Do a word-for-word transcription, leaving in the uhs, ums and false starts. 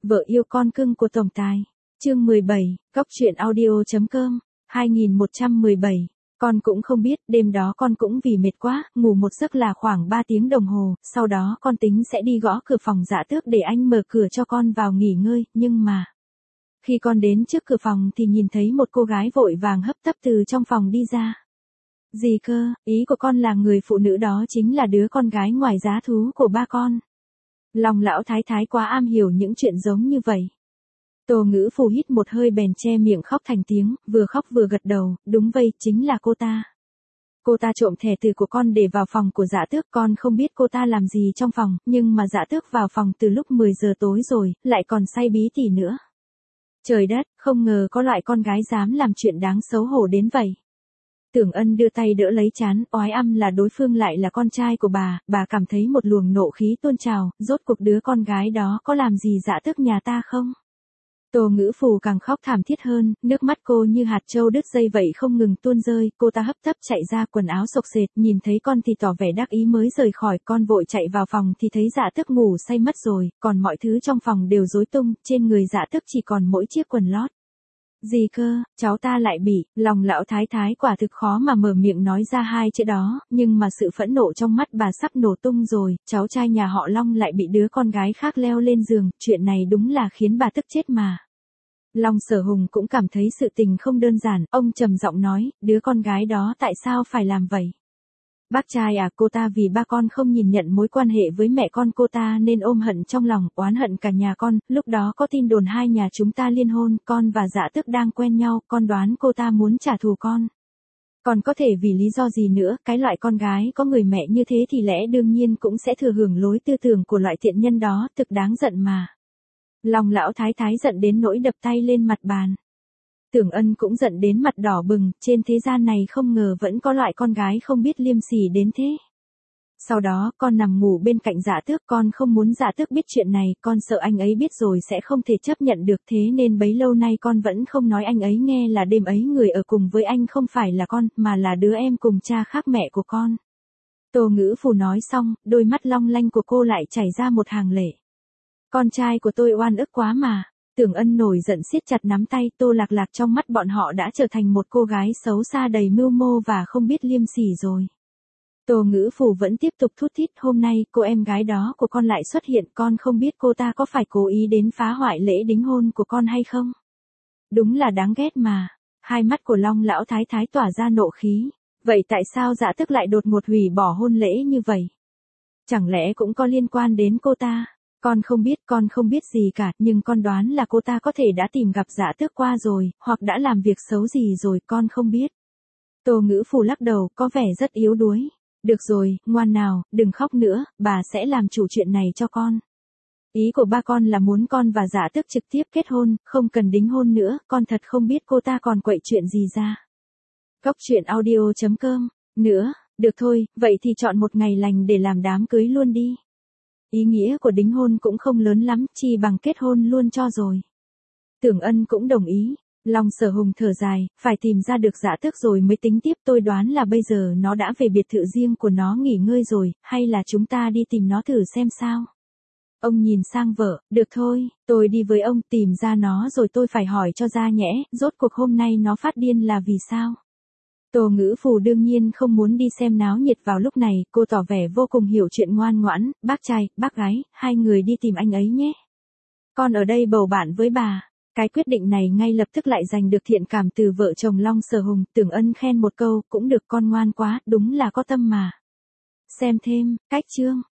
Vợ yêu con cưng của tổng tài. Chương mười bảy, Góc truyện audio.com, hai nghìn một trăm mười bảy. Con cũng không biết, đêm đó con cũng vì mệt quá, ngủ một giấc là khoảng ba tiếng đồng hồ, sau đó con tính sẽ đi gõ cửa phòng Dạ Tước để anh mở cửa cho con vào nghỉ ngơi, nhưng mà... Khi con đến trước cửa phòng thì nhìn thấy một cô gái vội vàng hấp tấp từ trong phòng đi ra. Gì cơ, ý của con là người phụ nữ đó chính là đứa con gái ngoài giá thú của ba con. Lòng lão thái thái quá am hiểu những chuyện giống như vậy. Tô Ngữ Phù hít một hơi bèn che miệng khóc thành tiếng, vừa khóc vừa gật đầu, đúng vậy, chính là cô ta. Cô ta trộm thẻ từ của con để vào phòng của Dạ Tước, con không biết cô ta làm gì trong phòng, nhưng mà Dạ Tước vào phòng từ lúc mười giờ tối rồi, lại còn say bí tỉ nữa. Trời đất, không ngờ có loại con gái dám làm chuyện đáng xấu hổ đến vậy. Tưởng Ân đưa tay đỡ lấy trán, oái âm là đối phương lại là con trai của bà, bà cảm thấy một luồng nộ khí tuôn trào, rốt cuộc đứa con gái đó có làm gì Dạ Tước nhà ta không? Tô Ngữ Phù càng khóc thảm thiết hơn, nước mắt cô như hạt châu đứt dây vậy không ngừng tuôn rơi, cô ta hấp tấp chạy ra, quần áo xộc xệch, nhìn thấy con thì tỏ vẻ đắc ý mới rời khỏi, con vội chạy vào phòng thì thấy Dạ Tước ngủ say mất rồi, còn mọi thứ trong phòng đều rối tung, trên người Dạ Tước chỉ còn mỗi chiếc quần lót. Gì cơ, cháu ta lại bị, lòng lão thái thái quả thực khó mà mở miệng nói ra hai chữ đó, nhưng mà sự phẫn nộ trong mắt bà sắp nổ tung rồi, cháu trai nhà họ Long lại bị đứa con gái khác leo lên giường, chuyện này đúng là khiến bà tức chết mà. Long Sở Hùng cũng cảm thấy sự tình không đơn giản, ông trầm giọng nói, đứa con gái đó tại sao phải làm vậy? Bác trai à, cô ta vì ba con không nhìn nhận mối quan hệ với mẹ con cô ta nên ôm hận trong lòng, oán hận cả nhà con, lúc đó có tin đồn hai nhà chúng ta liên hôn, con và Dạ Tước đang quen nhau, con đoán cô ta muốn trả thù con. Còn có thể vì lý do gì nữa, cái loại con gái có người mẹ như thế thì lẽ đương nhiên cũng sẽ thừa hưởng lối tư tưởng của loại tiện nhân đó, thực đáng giận mà. Lòng lão thái thái giận đến nỗi đập tay lên mặt bàn. Tưởng Ân cũng giận đến mặt đỏ bừng, trên thế gian này không ngờ vẫn có loại con gái không biết liêm sỉ đến thế. Sau đó, con nằm ngủ bên cạnh Dạ Tước, con không muốn Dạ Tước biết chuyện này, con sợ anh ấy biết rồi sẽ không thể chấp nhận được, thế nên bấy lâu nay con vẫn không nói anh ấy nghe là đêm ấy người ở cùng với anh không phải là con, mà là đứa em cùng cha khác mẹ của con. Tô Ngữ Phù nói xong, đôi mắt long lanh của cô lại chảy ra một hàng lệ. Con trai của tôi oan ức quá mà. Tưởng Ân nổi giận siết chặt nắm tay, Tô Lạc Lạc trong mắt bọn họ đã trở thành một cô gái xấu xa đầy mưu mô và không biết liêm sỉ rồi. Tô Ngữ Phù vẫn tiếp tục thút thít, hôm nay cô em gái đó của con lại xuất hiện, con không biết cô ta có phải cố ý đến phá hoại lễ đính hôn của con hay không? Đúng là đáng ghét mà. Hai mắt của Long lão thái thái tỏa ra nộ khí. Vậy tại sao Dạ Tước lại đột ngột hủy bỏ hôn lễ như vậy? Chẳng lẽ cũng có liên quan đến cô ta? Con không biết, con không biết gì cả, nhưng con đoán là cô ta có thể đã tìm gặp Dạ Tước qua rồi, hoặc đã làm việc xấu gì rồi, con không biết. Tô Ngữ Phù lắc đầu, có vẻ rất yếu đuối. Được rồi, ngoan nào, đừng khóc nữa, bà sẽ làm chủ chuyện này cho con. Ý của ba con là muốn con và Dạ Tước trực tiếp kết hôn, không cần đính hôn nữa, con thật không biết cô ta còn quậy chuyện gì ra. Góc truyện audio.com, nữa, được thôi, vậy thì chọn một ngày lành để làm đám cưới luôn đi. Ý nghĩa của đính hôn cũng không lớn lắm, chi bằng kết hôn luôn cho rồi. Tưởng Ân cũng đồng ý. Long Sở Hùng thở dài, phải tìm ra được Dạ Tước rồi mới tính tiếp, tôi đoán là bây giờ nó đã về biệt thự riêng của nó nghỉ ngơi rồi, hay là chúng ta đi tìm nó thử xem sao. Ông nhìn sang vợ, được thôi, tôi đi với ông, tìm ra nó rồi tôi phải hỏi cho ra nhẽ, rốt cuộc hôm nay nó phát điên là vì sao. Tô Ngữ Phù đương nhiên không muốn đi xem náo nhiệt vào lúc này, cô tỏ vẻ vô cùng hiểu chuyện, ngoan ngoãn, bác trai, bác gái, hai người đi tìm anh ấy nhé. Con ở đây bầu bạn với bà. Cái quyết định này ngay lập tức lại giành được thiện cảm từ vợ chồng Long Sở Hùng, Tưởng Ân khen một câu, cũng được, con ngoan quá, đúng là có tâm mà. Xem thêm, cách chương.